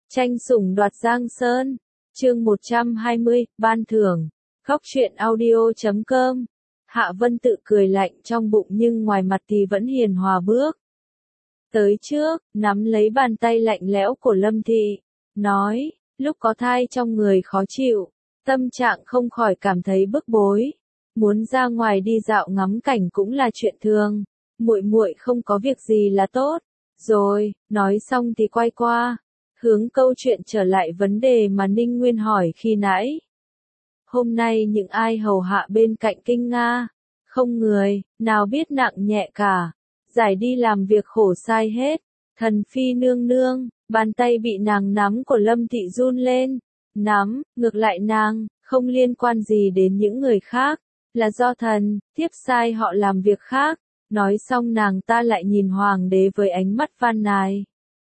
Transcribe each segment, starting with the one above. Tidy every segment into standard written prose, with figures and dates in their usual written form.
Tranh sủng đoạt Giang Sơn, chương 120, ban thưởng, Góc truyện audio.com. Hạ Vân tự cười lạnh trong bụng nhưng ngoài mặt thì vẫn hiền hòa bước tới trước, nắm lấy bàn tay lạnh lẽo của Lâm Thị, nói, lúc có thai trong người khó chịu, tâm trạng không khỏi cảm thấy bức bối, muốn ra ngoài đi dạo ngắm cảnh cũng là chuyện thường, muội muội không có việc gì là tốt. Rồi, nói xong thì quay qua, hướng câu chuyện trở lại vấn đề mà Ninh Nguyên hỏi khi nãy. Hôm nay những ai hầu hạ bên cạnh Kinh Nga? Không người, nào biết nặng nhẹ cả. Giải đi làm việc khổ sai hết. Thần phi nương nương, bàn tay bị nàng nắm của Lâm Thị run lên. Nắm, ngược lại nàng, không liên quan gì đến những người khác. Là do thần, thiếp sai họ làm việc khác. Nói xong nàng ta lại nhìn hoàng đế với ánh mắt van nài.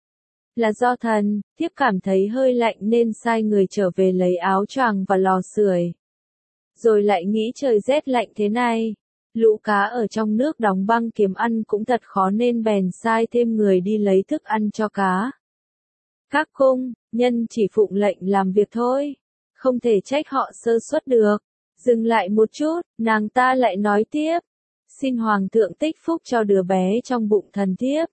Là do thần, thiếp cảm thấy hơi lạnh nên sai người trở về lấy áo choàng và lò sưởi. Rồi lại nghĩ trời rét lạnh thế này, lũ cá ở trong nước đóng băng kiếm ăn cũng thật khó nên bèn sai thêm người đi lấy thức ăn cho cá. Các cung, nhân chỉ phụng lệnh làm việc thôi, không thể trách họ sơ suất được. Dừng lại một chút, nàng ta lại nói tiếp, xin hoàng thượng tích phúc cho đứa bé trong bụng thần thiếp.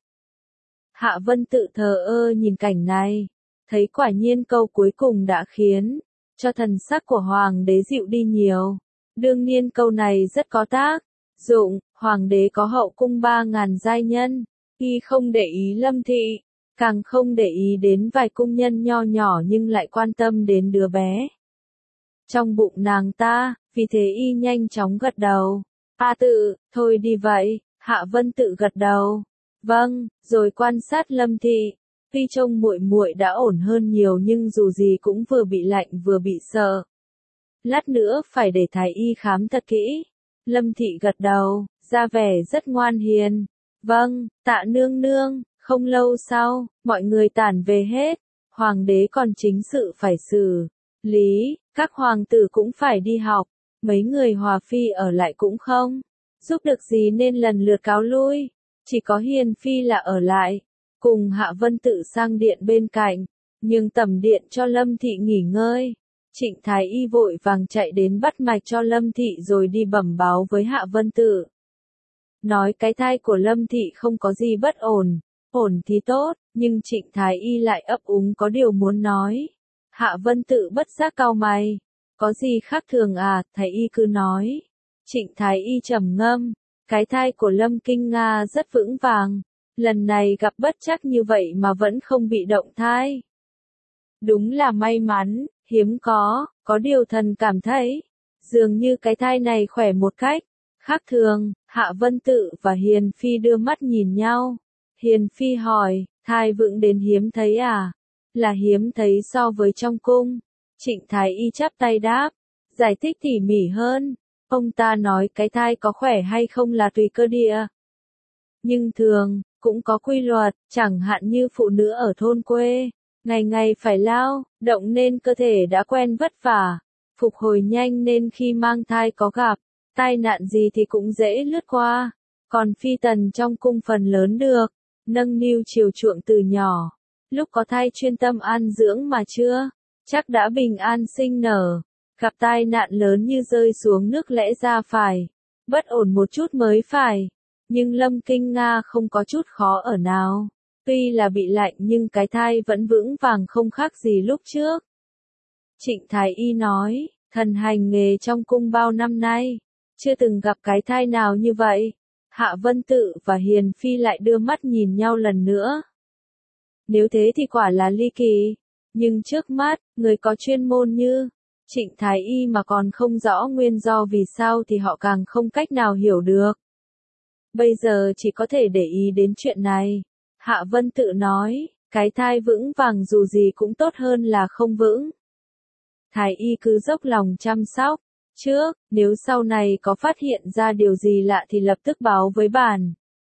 Hạ Vân tự thờ ơ nhìn cảnh này, thấy quả nhiên câu cuối cùng đã khiến cho thần sắc của hoàng đế dịu đi nhiều. Đương nhiên câu này rất có tác dụng, hoàng đế có hậu cung 3.000 giai nhân, y không để ý Lâm Thị, càng không để ý đến vài cung nhân nho nhỏ nhưng lại quan tâm đến đứa bé trong bụng nàng ta, vì thế y nhanh chóng gật đầu. Tự, thôi đi vậy, Hạ Vân tự gật đầu. Vâng, rồi quan sát Lâm Thị, tuy trông muội muội đã ổn hơn nhiều nhưng dù gì cũng vừa bị lạnh vừa bị sợ. Lát nữa phải để thái y khám thật kỹ. Lâm Thị gật đầu, ra vẻ rất ngoan hiền. Vâng, tạ nương nương. Không lâu sau, mọi người tản về hết. Hoàng đế còn chính sự phải xử lý, các hoàng tử cũng phải đi học. Mấy người hòa phi ở lại cũng không giúp được gì nên lần lượt cáo lui. Chỉ có Hiền Phi là ở lại, cùng Hạ Vân tự sang điện bên cạnh, nhưng tẩm điện cho Lâm Thị nghỉ ngơi. Trịnh Thái Y vội vàng chạy đến bắt mạch cho Lâm Thị rồi đi bẩm báo với Hạ Vân tự. Nói cái thai của Lâm Thị không có gì bất ổn, ổn thì tốt, nhưng Trịnh Thái Y lại ấp úng có điều muốn nói. Hạ Vân tự bất giác cau mày, có gì khác thường à, Thái Y cứ nói. Trịnh Thái Y trầm ngâm. Cái thai của Lâm Kinh Nga rất vững vàng, lần này gặp bất trắc như vậy mà vẫn không bị động thai. Đúng là may mắn, hiếm có điều thần cảm thấy, dường như cái thai này khỏe một cách khác thường. Hạ Vân tự và Hiền Phi đưa mắt nhìn nhau. Hiền Phi hỏi, thai vững đến hiếm thấy à? Là hiếm thấy so với trong cung. Trịnh Thái Y chắp tay đáp, giải thích tỉ mỉ hơn. Ông ta nói cái thai có khỏe hay không là tùy cơ địa. Nhưng thường, cũng có quy luật, chẳng hạn như phụ nữ ở thôn quê, ngày ngày phải lao, động nên cơ thể đã quen vất vả, phục hồi nhanh nên khi mang thai có gặp tai nạn gì thì cũng dễ lướt qua. Còn phi tần trong cung phần lớn được nâng niu chiều chuộng từ nhỏ, lúc có thai chuyên tâm an dưỡng mà chưa chắc đã bình an sinh nở. Gặp tai nạn lớn như rơi xuống nước lẽ ra phải bất ổn một chút mới phải. Nhưng Lâm Kinh Nga không có chút khó ở nào. Tuy là bị lạnh nhưng cái thai vẫn vững vàng không khác gì lúc trước. Trịnh Thái Y nói, thần hành nghề trong cung bao năm nay, chưa từng gặp cái thai nào như vậy. Hạ Vân tự và Hiền Phi lại đưa mắt nhìn nhau lần nữa. Nếu thế thì quả là ly kỳ. Nhưng trước mắt, người có chuyên môn như Trịnh Thái Y mà còn không rõ nguyên do vì sao thì họ càng không cách nào hiểu được. Bây giờ chỉ có thể để ý đến chuyện này. Hạ Vân tự nói, cái thai vững vàng dù gì cũng tốt hơn là không vững. Thái Y cứ dốc lòng chăm sóc. Trước, nếu sau này có phát hiện ra điều gì lạ thì lập tức báo với bản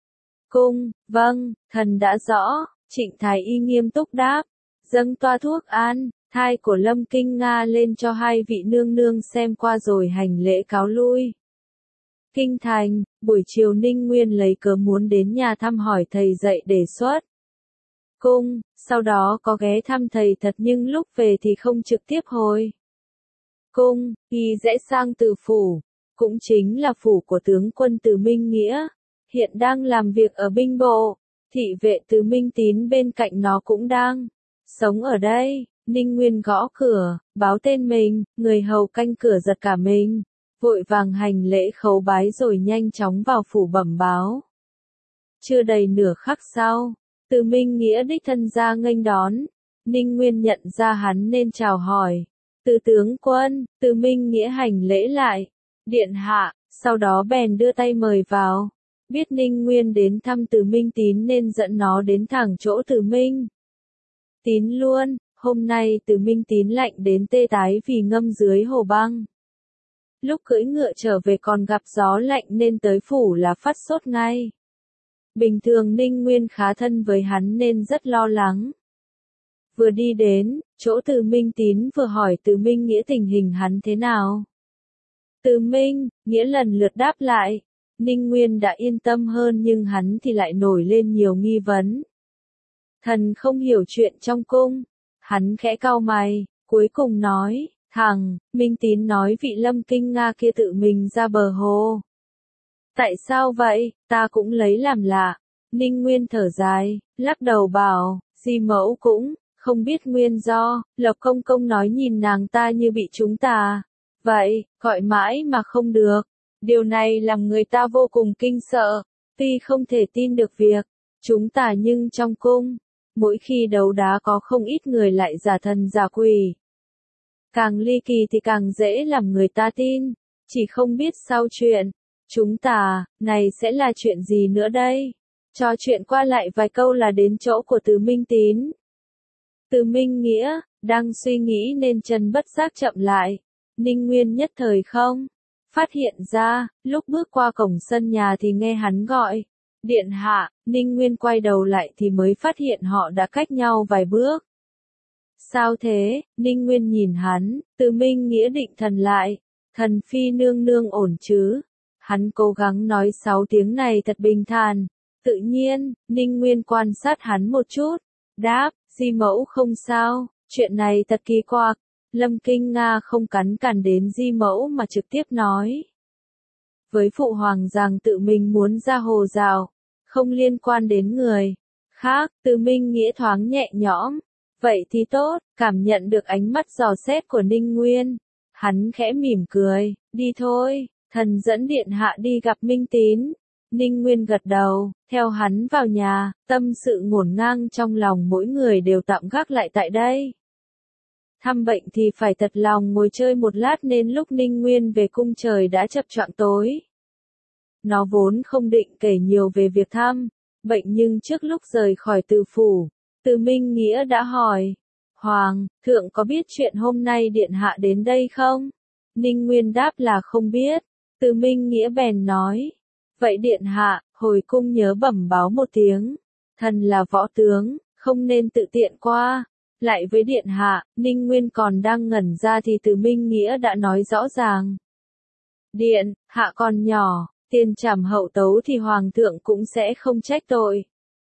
cung. Vâng, thần đã rõ. Trịnh Thái Y nghiêm túc đáp. Dâng toa thuốc an thai của Lâm Kinh Nga lên cho hai vị nương nương xem qua rồi hành lễ cáo lui. Kinh thành, buổi chiều Ninh Nguyên lấy cớ muốn đến nhà thăm hỏi thầy dạy đề xuất. cung, sau đó có ghé thăm thầy thật nhưng lúc về thì không trực tiếp hồi cung, y rẽ sang Từ phủ, cũng chính là phủ của tướng quân Từ Minh Nghĩa, hiện đang làm việc ở binh bộ, thị vệ Từ Minh Tín bên cạnh nó cũng đang sống ở đây. Ninh Nguyên gõ cửa, báo tên mình, người hầu canh cửa giật cả mình, vội vàng hành lễ khấu bái rồi nhanh chóng vào phủ bẩm báo. Chưa đầy nửa khắc sau, Từ Minh Nghĩa đích thân ra nghênh đón, Ninh Nguyên nhận ra hắn nên chào hỏi. Từ tướng quân, Từ Minh Nghĩa hành lễ lại, điện hạ, sau đó bèn đưa tay mời vào. Biết Ninh Nguyên đến thăm Từ Minh Tín nên dẫn nó đến thẳng chỗ Từ Minh Tín luôn. Hôm nay Từ Minh Tín lạnh đến tê tái vì ngâm dưới hồ băng. Lúc cưỡi ngựa trở về còn gặp gió lạnh nên tới phủ là phát sốt ngay. Bình thường Ninh Nguyên khá thân với hắn nên rất lo lắng. Vừa đi đến, chỗ Từ Minh Tín vừa hỏi Từ Minh Nghĩa tình hình hắn thế nào. Từ Minh Nghĩa lần lượt đáp lại. Ninh Nguyên đã yên tâm hơn nhưng hắn thì lại nổi lên nhiều nghi vấn. Thần không hiểu chuyện trong cung. Hắn khẽ cau mày, cuối cùng nói, thằng Minh Tín nói vị Lâm Kinh Nga kia tự mình ra bờ hồ. Tại sao vậy, ta cũng lấy làm lạ. Ninh Nguyên thở dài, lắc đầu bảo, Di mẫu cũng không biết nguyên do, Lộc Công Công nói nhìn nàng ta như bị chúng ta. Vậy, gọi mãi mà không được. Điều này làm người ta vô cùng kinh sợ, tuy không thể tin được việc chúng ta nhưng trong cung, mỗi khi đấu đá có không ít người lại giả thần giả quỷ. Càng ly kỳ thì càng dễ làm người ta tin, chỉ không biết sau chuyện chúng ta, này sẽ là chuyện gì nữa đây? Trò chuyện qua lại vài câu là đến chỗ của Từ Minh Tín. Từ Minh Nghĩa, đang suy nghĩ nên chân bất giác chậm lại. Ninh Nguyên nhất thời không phát hiện ra, lúc bước qua cổng sân nhà thì nghe hắn gọi. Điện hạ, Ninh Nguyên quay đầu lại thì mới phát hiện họ đã cách nhau vài bước. Sao thế? Ninh Nguyên nhìn hắn, Từ Minh Nghĩa định thần lại. Thần phi nương nương ổn chứ? Hắn cố gắng nói 6 tiếng này thật bình thản. Tự nhiên, Ninh Nguyên quan sát hắn một chút. Đáp, Di mẫu không sao, chuyện này thật kỳ quặc. Lâm Kinh Nga không cắn cản đến Di mẫu mà trực tiếp nói. Với phụ hoàng rằng tự mình muốn ra hồ dạo, không liên quan đến người khác, Từ Minh Nghĩa thoáng nhẹ nhõm. Vậy thì tốt, cảm nhận được ánh mắt dò xét của Ninh Nguyên. Hắn khẽ mỉm cười, đi thôi, thần dẫn điện hạ đi gặp Minh Tín. Ninh Nguyên gật đầu, theo hắn vào nhà, tâm sự ngổn ngang trong lòng mỗi người đều tạm gác lại tại đây. Thăm bệnh thì phải thật lòng ngồi chơi một lát nên lúc Ninh Nguyên về cung trời đã chập choạng tối. Nó vốn không định kể nhiều về việc thăm bệnh nhưng trước lúc rời khỏi Từ phủ, Từ Minh Nghĩa đã hỏi, Hoàng thượng có biết chuyện hôm nay điện hạ đến đây không? Ninh Nguyên đáp là không biết. Từ Minh Nghĩa bèn nói, vậy điện hạ, hồi cung nhớ bẩm báo một tiếng, thần là võ tướng, không nên tự tiện qua. Lại với điện hạ, Ninh Nguyên còn đang ngẩn ra thì Từ Minh Nghĩa đã nói rõ ràng. Điện hạ còn nhỏ, tiền trảm hậu tấu thì hoàng thượng cũng sẽ không trách tội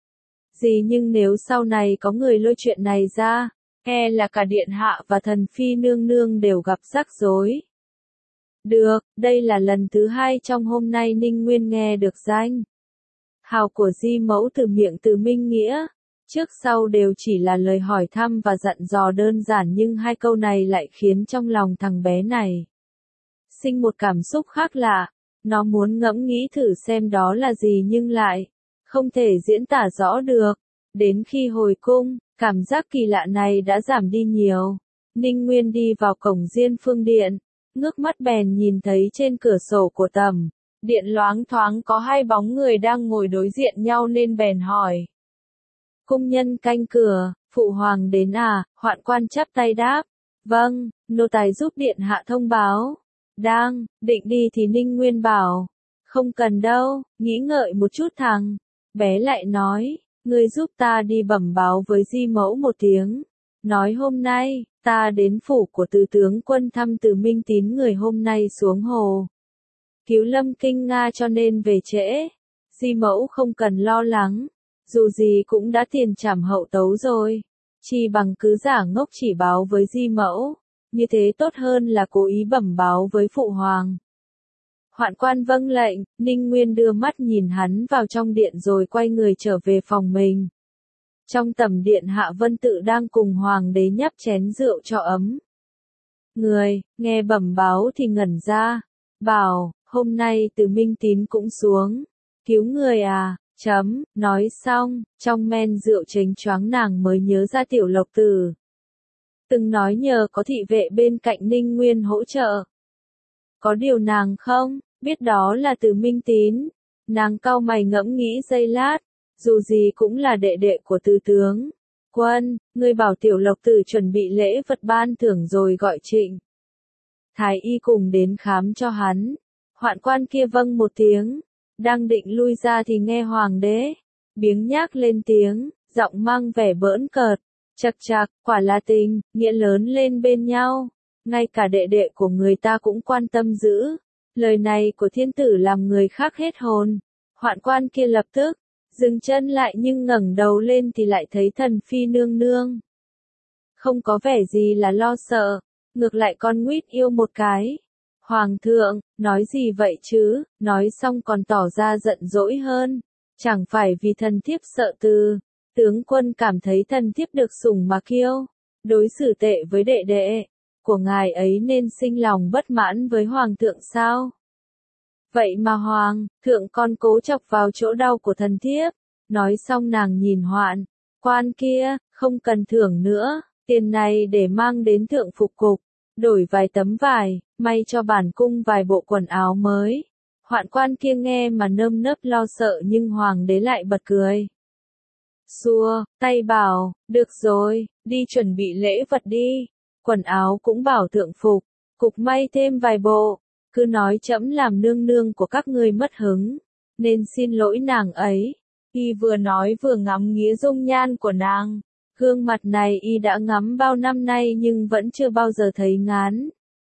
gì, nhưng nếu sau này có người lôi chuyện này ra, e là cả điện hạ và thần phi nương nương đều gặp rắc rối. Được, đây là lần thứ 2 trong hôm nay Ninh Nguyên nghe được danh hào của Di mẫu từ miệng Từ Minh Nghĩa. Trước sau đều chỉ là lời hỏi thăm và dặn dò đơn giản nhưng 2 câu này lại khiến trong lòng thằng bé này sinh một cảm xúc khác lạ. Nó muốn ngẫm nghĩ thử xem đó là gì nhưng lại không thể diễn tả rõ được. Đến khi hồi cung, cảm giác kỳ lạ này đã giảm đi nhiều. Ninh Nguyên đi vào cổng Diên Phương Điện, ngước mắt bèn nhìn thấy trên cửa sổ của tầm điện loáng thoáng có 2 bóng người đang ngồi đối diện nhau nên bèn hỏi. Cung nhân canh cửa, phụ hoàng đến à? Hoạn quan chắp tay đáp. Vâng, nô tài giúp điện hạ thông báo. Đang định đi thì Ninh Nguyên bảo, không cần đâu, nghĩ ngợi một chút thằng bé lại nói, ngươi giúp ta đi bẩm báo với Di mẫu một tiếng, nói hôm nay ta đến phủ của Từ tướng quân thăm Từ Minh Tín người hôm nay xuống hồ cứu Lâm Kinh Nga cho nên về trễ. Di mẫu không cần lo lắng, dù gì cũng đã tiền trảm hậu tấu rồi. Chi bằng cứ giả ngốc chỉ báo với di mẫu, như thế tốt hơn là cố ý bẩm báo với phụ hoàng. Hoạn quan vâng lệnh, Ninh Nguyên đưa mắt nhìn hắn vào trong điện rồi quay người trở về phòng mình. Trong tầm điện Hạ Vân Tự đang cùng hoàng đế nhấp chén rượu cho ấm. Người, nghe bẩm báo thì ngẩn ra, bảo, hôm nay Từ Minh Tín cũng xuống, cứu người à, nói xong, trong men rượu chênh choáng nàng mới nhớ ra Tiểu Lộc Tử. Từng nói nhờ có thị vệ bên cạnh Ninh Nguyên hỗ trợ. Có điều nàng không, biết đó là Từ Minh Tín, nàng cau mày ngẫm nghĩ giây lát, dù gì cũng là đệ đệ của Từ tướng. Quân, ngươi bảo Tiểu Lộc Tử chuẩn bị lễ vật ban thưởng rồi gọi Trịnh Thái Y cùng đến khám cho hắn. Hoạn quan kia vâng một tiếng, đang định lui ra thì nghe hoàng đế biếng nhác lên tiếng, giọng mang vẻ bỡn cợt, chậc chạc, quả là tình, nghĩa lớn lên bên nhau, ngay cả đệ đệ của người ta cũng quan tâm giữ. Lời này của thiên tử làm người khác hết hồn. Hoạn quan kia lập tức dừng chân lại nhưng ngẩng đầu lên thì lại thấy thần phi nương nương. Không có vẻ gì là lo sợ, ngược lại con nguýt yêu một cái. Hoàng thượng, nói gì vậy chứ, nói xong còn tỏ ra giận dỗi hơn. Chẳng phải vì thần thiếp sợ Từ tướng quân cảm thấy thần thiếp được sủng mà kiêu, đối xử tệ với đệ đệ của ngài ấy nên sinh lòng bất mãn với hoàng thượng sao? Vậy mà hoàng thượng còn cố chọc vào chỗ đau của thần thiếp. Nói xong nàng nhìn Hoạn quan kia, không cần thưởng nữa, tiền này để mang đến thượng phục cục, đổi vài tấm vải, may cho bản cung vài bộ quần áo mới. Hoạn quan kia nghe mà nơm nớp lo sợ nhưng hoàng đế lại bật cười. Xua tay bảo, được rồi, đi chuẩn bị lễ vật đi, quần áo cũng bảo thượng phục, cục may thêm vài bộ, cứ nói trẫm làm nương nương của các ngươi mất hứng, nên xin lỗi nàng ấy. Y vừa nói vừa ngắm nghía dung nhan của nàng, gương mặt này y đã ngắm bao năm nay nhưng vẫn chưa bao giờ thấy ngán.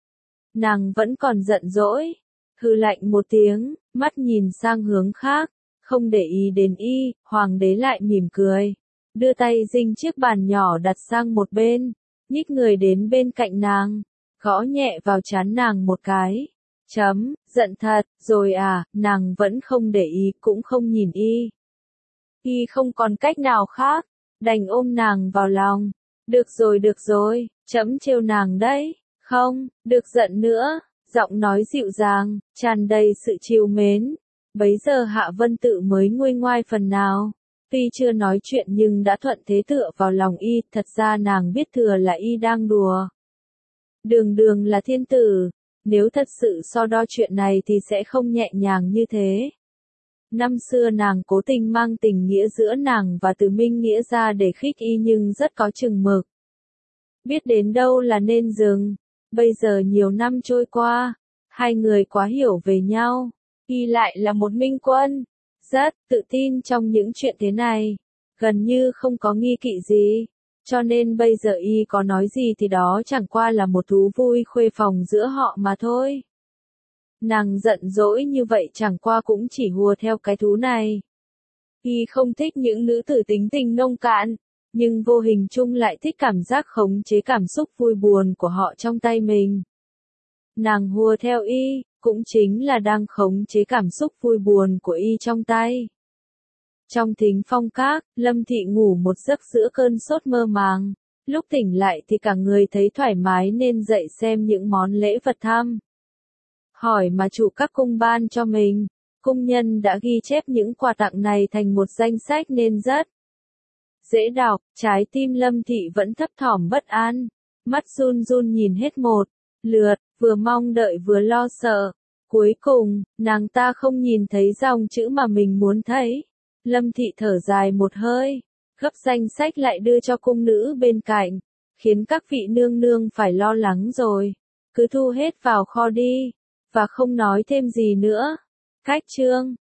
Nàng vẫn còn giận dỗi, hừ lạnh một tiếng, mắt nhìn sang hướng khác, không để ý đến y, hoàng đế lại mỉm cười, đưa tay dinh chiếc bàn nhỏ đặt sang một bên, nhích người đến bên cạnh nàng, gõ nhẹ vào trán nàng một cái. Giận thật, rồi à, nàng vẫn không để ý cũng không nhìn y. Y không còn cách nào khác, đành ôm nàng vào lòng. Được rồi, trẫm trêu nàng đấy, không, được giận nữa, giọng nói dịu dàng, tràn đầy sự trìu mến. Bấy giờ Hạ Vân Tự mới nguôi ngoai phần nào. Tuy chưa nói chuyện nhưng đã thuận thế tựa vào lòng y, thật ra nàng biết thừa là y đang đùa. Đường là thiên tử, nếu thật sự so đo chuyện này thì sẽ không nhẹ nhàng như thế. Năm xưa nàng cố tình mang tình nghĩa giữa nàng và Từ Minh Nghĩa ra để khích y nhưng rất có chừng mực. Biết đến đâu là nên dừng, bây giờ nhiều năm trôi qua, hai người quá hiểu về nhau, y lại là một minh quân, rất tự tin trong những chuyện thế này, gần như không có nghi kỵ gì, cho nên bây giờ y có nói gì thì đó chẳng qua là một thú vui khuê phòng giữa họ mà thôi. Nàng giận dỗi như vậy chẳng qua cũng chỉ hùa theo cái thú này. Y không thích những nữ tử tính tình nông cạn, nhưng vô hình chung lại thích cảm giác khống chế cảm xúc vui buồn của họ trong tay mình. Nàng hùa theo y, cũng chính là đang khống chế cảm xúc vui buồn của y trong tay. Trong Thính Phong Các, Lâm Thị ngủ một giấc giữa cơn sốt mơ màng, lúc tỉnh lại thì cả người thấy thoải mái nên dậy xem những món lễ vật thăm. Hỏi mà chủ các cung ban cho mình, cung nhân đã ghi chép những quà tặng này thành một danh sách nên rất dễ đọc, trái tim Lâm Thị vẫn thấp thỏm bất an, mắt run run nhìn hết một lượt, vừa mong đợi vừa lo sợ. Cuối cùng, nàng ta không nhìn thấy dòng chữ mà mình muốn thấy. Lâm Thị thở dài một hơi, gấp danh sách lại đưa cho cung nữ bên cạnh, khiến các vị nương nương phải lo lắng rồi. Cứ thu hết vào kho đi, và không nói thêm gì nữa. Cách chương